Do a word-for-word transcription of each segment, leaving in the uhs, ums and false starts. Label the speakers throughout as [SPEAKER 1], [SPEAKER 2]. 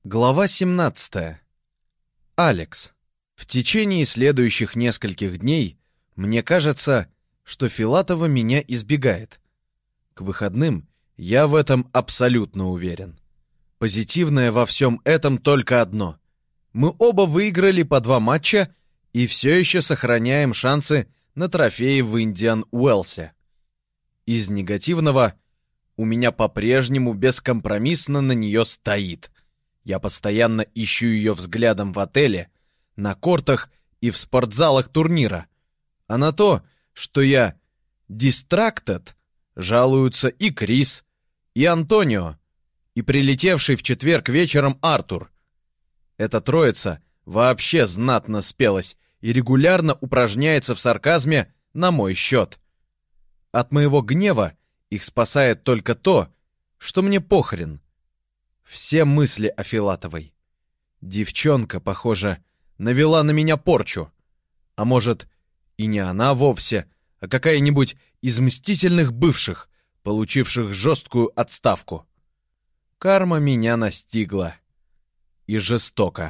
[SPEAKER 1] Глава семнадцатая. Алекс. В течение следующих нескольких дней мне кажется, что Филатова меня избегает. К выходным я в этом абсолютно уверен. Позитивное во всем этом только одно. Мы оба выиграли по два матча и все еще сохраняем шансы на трофеи в Индиан Уэлсе. Из негативного у меня по-прежнему бескомпромиссно на нее стоит. Я постоянно ищу ее взглядом в отеле, на кортах и в спортзалах турнира. А на то, что я distracted, жалуются и Крис, и Антонио, и прилетевший в четверг вечером Артур. Эта троица вообще знатно спелась и регулярно упражняется в сарказме на мой счет. От моего гнева их спасает только то, что мне похрен. Все мысли о Филатовой. Девчонка, похоже, навела на меня порчу. А может, и не она вовсе, а какая-нибудь из мстительных бывших, получивших жесткую отставку. Карма меня настигла. И жестоко.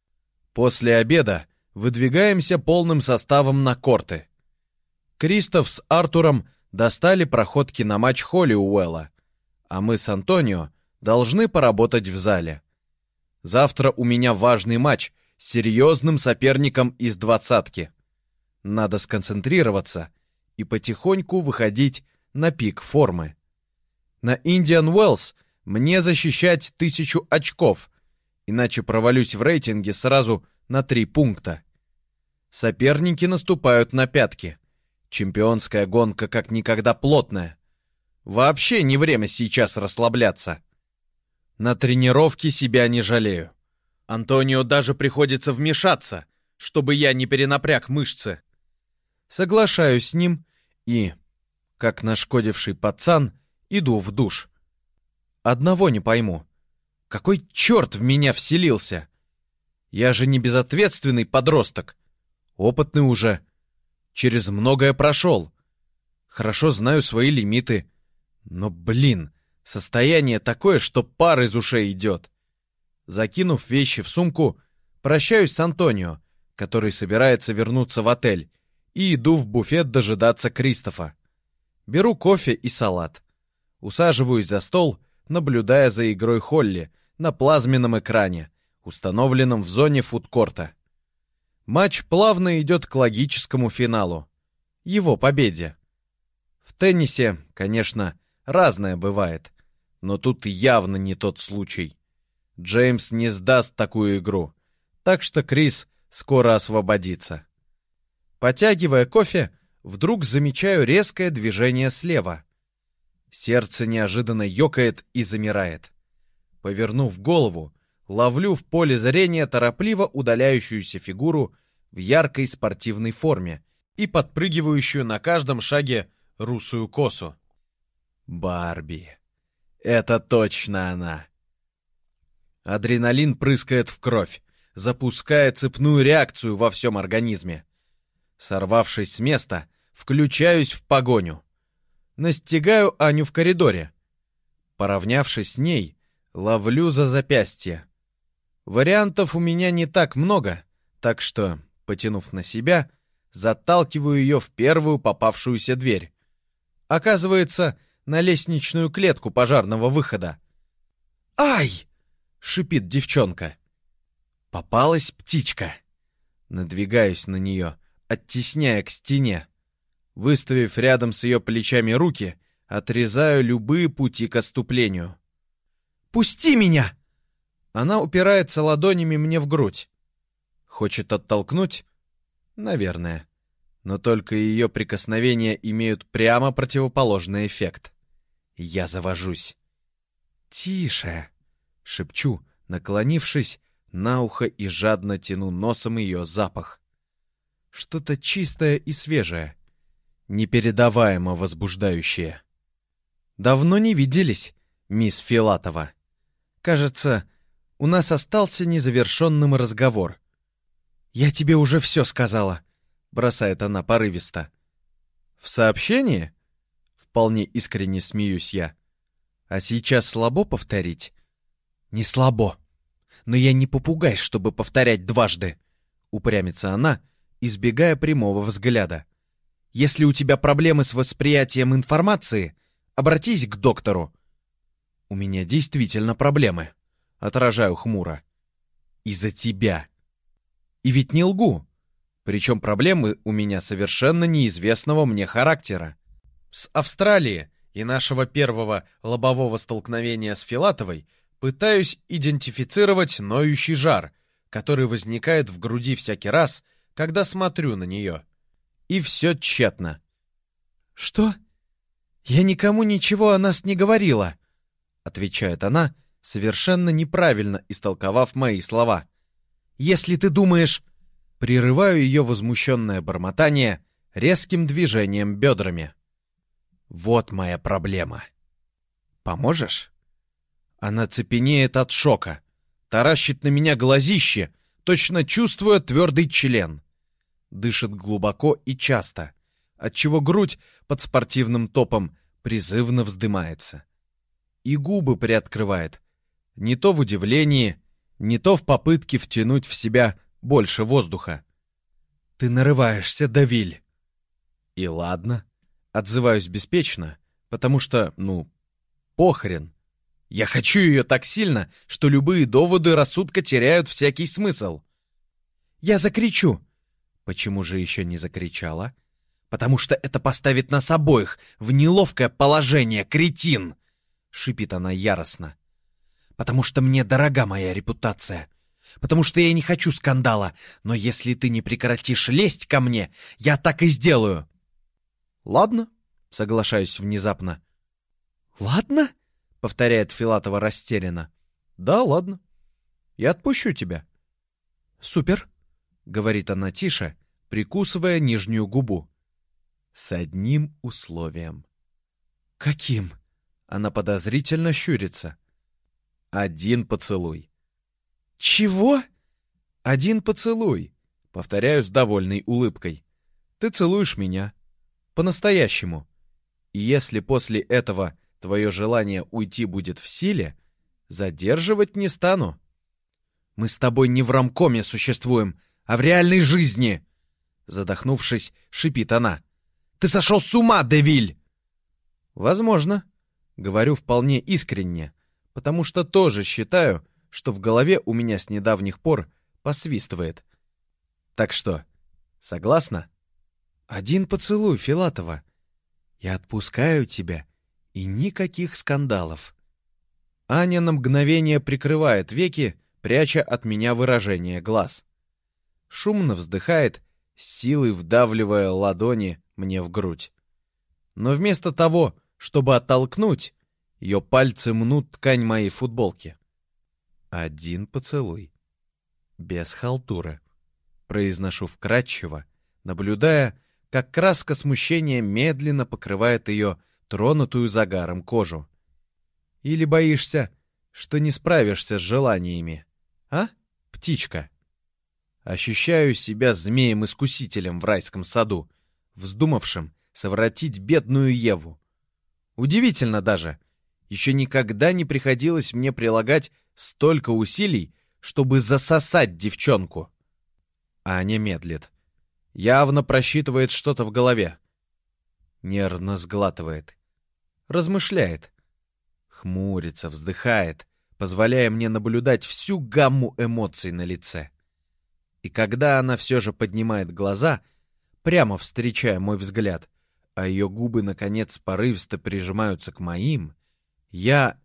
[SPEAKER 1] После обеда выдвигаемся полным составом на корты. Кристоф с Артуром достали проходки на матч Холлиуэлла, а мы с Антонио должны поработать в зале. Завтра у меня важный матч с серьезным соперником из двадцатки. Надо сконцентрироваться и потихоньку выходить на пик формы. На Индиан Уэллс мне защищать тысячу очков, иначе провалюсь в рейтинге сразу на три пункта. Соперники наступают на пятки. Чемпионская гонка как никогда плотная. Вообще не время сейчас расслабляться. На тренировке себя не жалею. Антонио даже приходится вмешаться, чтобы я не перенапряг мышцы. Соглашаюсь с ним и, как нашкодивший пацан, иду в душ. Одного не пойму. Какой черт в меня вселился? Я же не безответственный подросток. Опытный уже. Через многое прошел. Хорошо знаю свои лимиты. Но, блин, состояние такое, что пар из ушей идет. Закинув вещи в сумку, прощаюсь с Антонио, который собирается вернуться в отель, и иду в буфет дожидаться Кристофа. Беру кофе и салат. Усаживаюсь за стол, наблюдая за игрой Холли на плазменном экране, установленном в зоне фудкорта. Матч плавно идет к логическому финалу. Его победе. В теннисе, конечно, разное бывает. Но тут явно не тот случай. Джеймс не сдаст такую игру, так что Крис скоро освободится. Потягивая кофе, вдруг замечаю резкое движение слева. Сердце неожиданно ёкает и замирает. Повернув голову, ловлю в поле зрения торопливо удаляющуюся фигуру в яркой спортивной форме и подпрыгивающую на каждом шаге русую косу. Барби. Это точно она. Адреналин прыскает в кровь, запуская цепную реакцию во всем организме. Сорвавшись с места, включаюсь в погоню. Настигаю Аню в коридоре. Поравнявшись с ней, ловлю за запястье. Вариантов у меня не так много, так что, потянув на себя, заталкиваю ее в первую попавшуюся дверь. Оказывается, на лестничную клетку пожарного выхода. «Ай!» — шипит девчонка. Попалась птичка. Надвигаюсь на нее, оттесняя к стене. Выставив рядом с ее плечами руки, отрезаю любые пути к отступлению. «Пусти меня!» Она упирается ладонями мне в грудь. Хочет оттолкнуть? Наверное. Но только ее прикосновения имеют прямо противоположный эффект. Я завожусь. «Тише!» — шепчу, наклонившись на ухо и жадно тяну носом ее запах. Что-то чистое и свежее, непередаваемо возбуждающее. «Давно не виделись, мисс Филатова. Кажется, у нас остался незавершенным разговор». «Я тебе уже все сказала», — бросает она порывисто. «В сообщении?» — вполне искренне смеюсь я. «А сейчас слабо повторить?» «Не слабо. Но я не попугай, чтобы повторять дважды. Упрямится она, избегая прямого взгляда. Если у тебя проблемы с восприятием информации, обратись к доктору. У меня действительно проблемы. Отражаю хмуро. Из-за тебя. И ведь не лгу. Причем проблемы у меня совершенно неизвестного мне характера. С Австралии и нашего первого лобового столкновения с Филатовой пытаюсь идентифицировать ноющий жар, который возникает в груди всякий раз, когда смотрю на нее. И все тщетно. «Что? Я никому ничего о нас не говорила», — отвечает она, совершенно неправильно истолковав мои слова. «Если ты думаешь...» Прерываю ее возмущенное бормотание резким движением бедрами. «Вот моя проблема. Поможешь?» Она цепенеет от шока, таращит на меня глазище, точно чувствуя твердый член. Дышит глубоко и часто, отчего грудь под спортивным топом призывно вздымается. И губы приоткрывает, не то в удивлении, не то в попытке втянуть в себя больше воздуха. «Ты нарываешься, Давиль!» «И ладно», — отзываюсь беспечно, потому что, ну, похрен. Я хочу ее так сильно, что любые доводы рассудка теряют всякий смысл. «Я закричу!» Почему же еще не закричала? «Потому что это поставит нас обоих в неловкое положение, кретин!» — шипит она яростно. «Потому что мне дорога моя репутация. Потому что я не хочу скандала, но если ты не прекратишь лезть ко мне, я так и сделаю». «Ладно», — соглашаюсь внезапно. «Ладно?» — повторяет Филатова растерянно. «Да, ладно. Я отпущу тебя». «Супер», — говорит она тише, прикусывая нижнюю губу. «С одним условием». «Каким?» — она подозрительно щурится. «Один поцелуй». «Чего?» «Один поцелуй», — повторяю с довольной улыбкой. «Ты целуешь меня. По-настоящему. И если после этого твое желание уйти будет в силе, задерживать не стану». «Мы с тобой не в ромкоме существуем, а в реальной жизни!» Задохнувшись, шипит она. «Ты сошел с ума, Девиль!» «Возможно», — говорю вполне искренне, потому что тоже считаю, что в голове у меня с недавних пор посвистывает. Так что, согласна? Один поцелуй, Филатова. Я отпускаю тебя, и никаких скандалов. Аня на мгновение прикрывает веки, пряча от меня выражение глаз. Шумно вздыхает, с силой вдавливая ладони мне в грудь. Но вместо того, чтобы оттолкнуть, ее пальцы мнут ткань моей футболки. Один поцелуй. Без халтуры. Произношу вкратчиво, наблюдая, как краска смущения медленно покрывает ее тронутую загаром кожу. Или боишься, что не справишься с желаниями, а, птичка? Ощущаю себя змеем-искусителем в райском саду, вздумавшим совратить бедную Еву. Удивительно даже, еще никогда не приходилось мне прилагать столько усилий, чтобы засосать девчонку. Аня медлит. Явно просчитывает что-то в голове. Нервно сглатывает. Размышляет. Хмурится, вздыхает, позволяя мне наблюдать всю гамму эмоций на лице. И когда она все же поднимает глаза, прямо встречая мой взгляд, а ее губы, наконец, порывисто прижимаются к моим, я...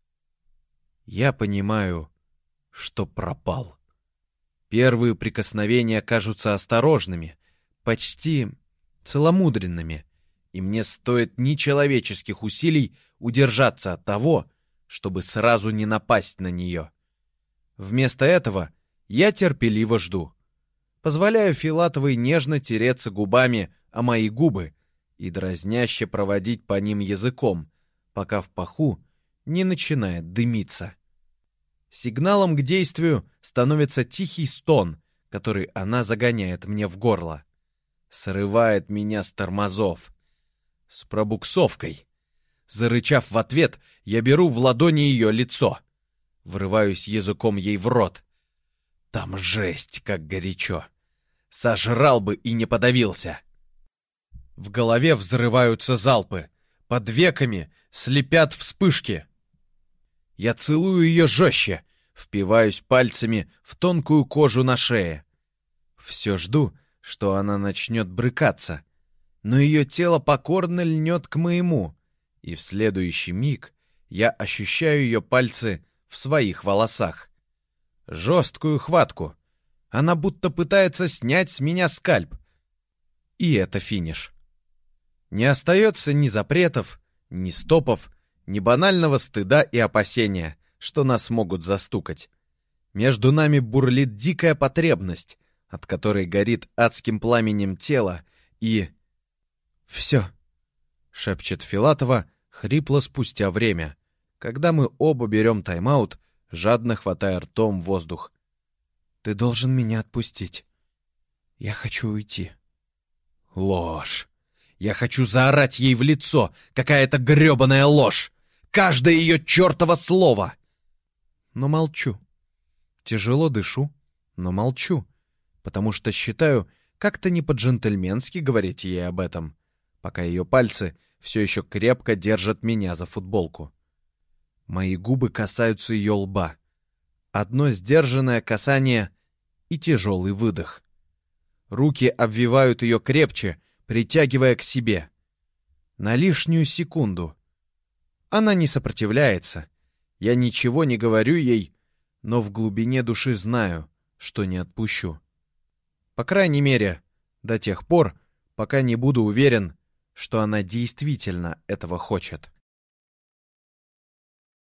[SPEAKER 1] Я понимаю, что пропал. Первые прикосновения кажутся осторожными, почти целомудренными, и мне стоит нечеловеческих усилий удержаться от того, чтобы сразу не напасть на нее. Вместо этого я терпеливо жду. Позволяю Филатовой нежно тереться губами о мои губы и дразняще проводить по ним языком, пока в паху не начинает дымиться. Сигналом к действию становится тихий стон, который она загоняет мне в горло. Срывает меня с тормозов. С пробуксовкой. Зарычав в ответ, я беру в ладони ее лицо. Врываюсь языком ей в рот. Там жесть, как горячо. Сожрал бы и не подавился. В голове взрываются залпы. Под веками слепят вспышки. Я целую ее жестче, впиваюсь пальцами в тонкую кожу на шее. Все жду, что она начнет брыкаться, но ее тело покорно льнет к моему, и в следующий миг я ощущаю ее пальцы в своих волосах. Жесткую хватку. Она будто пытается снять с меня скальп. И это финиш. Не остается ни запретов, ни стопов, ни банального стыда и опасения, что нас могут застукать. Между нами бурлит дикая потребность, от которой горит адским пламенем тело, и... «Все», — шепчет Филатова, хрипло спустя время, когда мы оба берем тайм-аут, жадно хватая ртом воздух. «Ты должен меня отпустить. Я хочу уйти». Ложь. Я хочу заорать ей в лицо. Какая-то гребаная ложь. Каждое ее чертово слово. Но молчу. Тяжело дышу, но молчу. Потому что считаю, как-то не по-джентльменски говорить ей об этом, пока ее пальцы все еще крепко держат меня за футболку. Мои губы касаются ее лба. Одно сдержанное касание и тяжелый выдох. Руки обвивают ее крепче, притягивая к себе. На лишнюю секунду. Она не сопротивляется. Я ничего не говорю ей, но в глубине души знаю, что не отпущу. По крайней мере, до тех пор, пока не буду уверен, что она действительно этого хочет.